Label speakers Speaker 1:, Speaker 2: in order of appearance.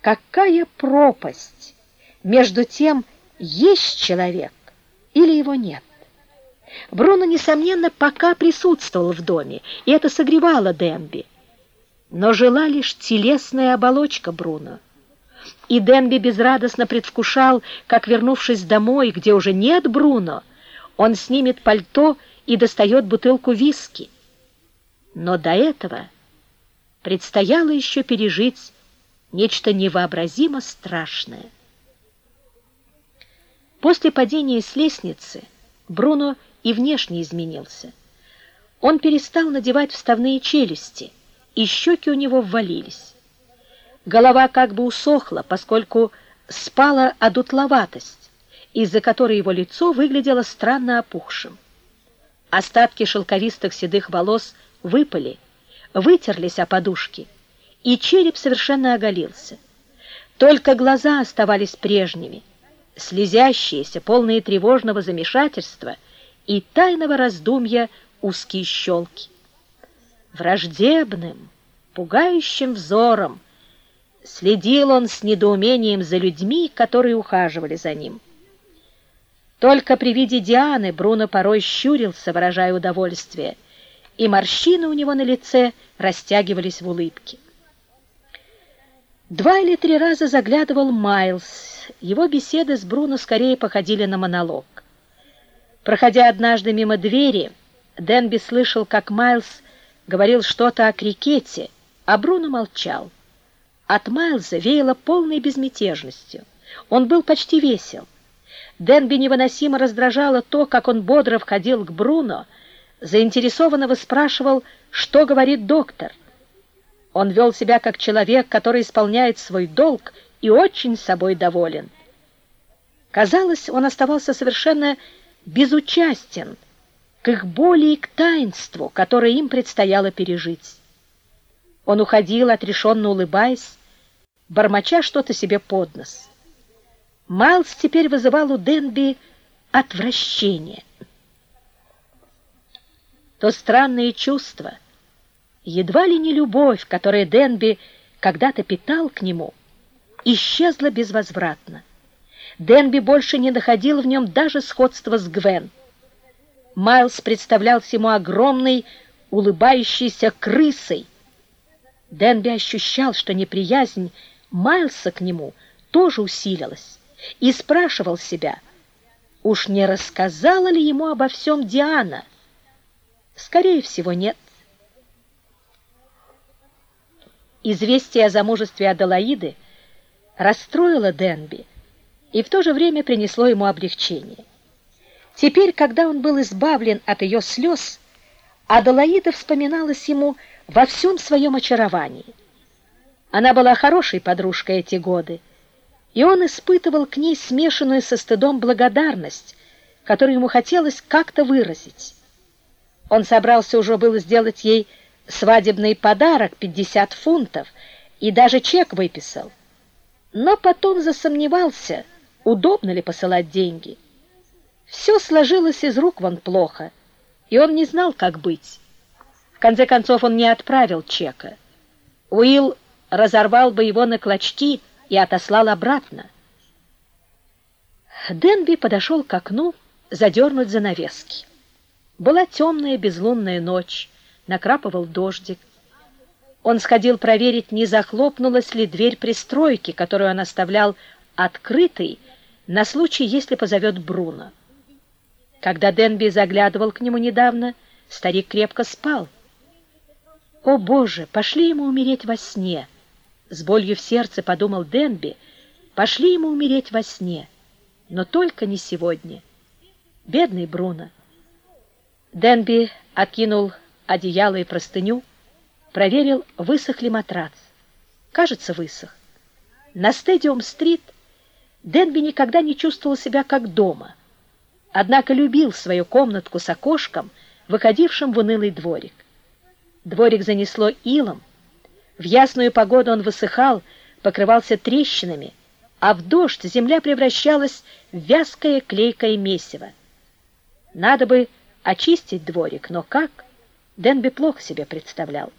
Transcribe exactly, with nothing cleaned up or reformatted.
Speaker 1: какая пропасть между тем, есть человек или его нет. Бруно, несомненно, пока присутствовал в доме, и это согревало Денби. Но жила лишь телесная оболочка Бруно. И Денби безрадостно предвкушал, как, вернувшись домой, где уже нет Бруно, он снимет пальто и достает бутылку виски. Но до этого предстояло еще пережить нечто невообразимо страшное. После падения с лестницы Бруно и внешне изменился. Он перестал надевать вставные челюсти, и щеки у него ввалились. Голова как бы усохла, поскольку спала одутловатость, из-за которой его лицо выглядело странно опухшим. Остатки шелковистых седых волос выпали, вытерлись о подушки, и череп совершенно оголился. Только глаза оставались прежними, слезящиеся, полные тревожного замешательства и тайного раздумья узкие щелки. Враждебным, пугающим взором следил он с недоумением за людьми, которые ухаживали за ним. Только при виде Дианы Бруно порой щурился, выражая удовольствие, и морщины у него на лице растягивались в улыбке. Два или три раза заглядывал Майлз. Его беседы с Бруно скорее походили на монолог. Проходя однажды мимо двери, Денби слышал, как Майлз говорил что-то о крикете, а Бруно молчал. От Майлза веяло полной безмятежностью. Он был почти весел. Денби невыносимо раздражало то, как он бодро входил к Бруно, заинтересованно выспрашивал, что говорит доктор. Он вел себя как человек, который исполняет свой долг и очень собой доволен. Казалось, он оставался совершенно безучастен к их боли и к таинству, которое им предстояло пережить. Он уходил, отрешенно улыбаясь, бормоча что-то себе под нос. Майлз теперь вызывал у Денби отвращение. То странное чувство, едва ли не любовь, которое Денби когда-то питал к нему, исчезла безвозвратно. Денби больше не находил в нем даже сходства с Гвен. Майлз представлялся ему огромной, улыбающейся крысой. Денби ощущал, что неприязнь Майлза к нему тоже усилилась, и спрашивал себя, уж не рассказала ли ему обо всем Диана? Скорее всего, нет. Известие о замужестве Аделаиды расстроило Денби и в то же время принесло ему облегчение. Теперь, когда он был избавлен от ее слез, Аделаида вспоминалась ему во всем своем очаровании. Она была хорошей подружкой эти годы, и он испытывал к ней смешанную со стыдом благодарность, которую ему хотелось как-то выразить. Он собрался уже было сделать ей свадебный подарок пятьдесят фунтов и даже чек выписал, но потом засомневался, удобно ли посылать деньги. Все сложилось из рук вон плохо, и он не знал, как быть. В конце концов, он не отправил чека. Уилл разорвал бы его на клочки и отослал обратно. Денби подошел к окну задернуть занавески. Была темная безлунная ночь, накрапывал дождик. Он сходил проверить, не захлопнулась ли дверь пристройки, которую он оставлял открытой на случай, если позовет Бруно. Когда Денби заглядывал к нему недавно, старик крепко спал. «О, Боже, пошли ему умереть во сне!» С болью в сердце подумал Денби. «Пошли ему умереть во сне, но только не сегодня. Бедный Бруно!» Денби откинул одеяло и простыню, проверил, высох ли матрац. Кажется, высох. На Стадиум-стрит Денби никогда не чувствовал себя как дома, однако любил свою комнатку с окошком, выходившим в унылый дворик. Дворик занесло илом, в ясную погоду он высыхал, покрывался трещинами, а в дождь земля превращалась в вязкое клейкое месиво. Надо бы очистить дворик, но как? Денби плохо себе представлял.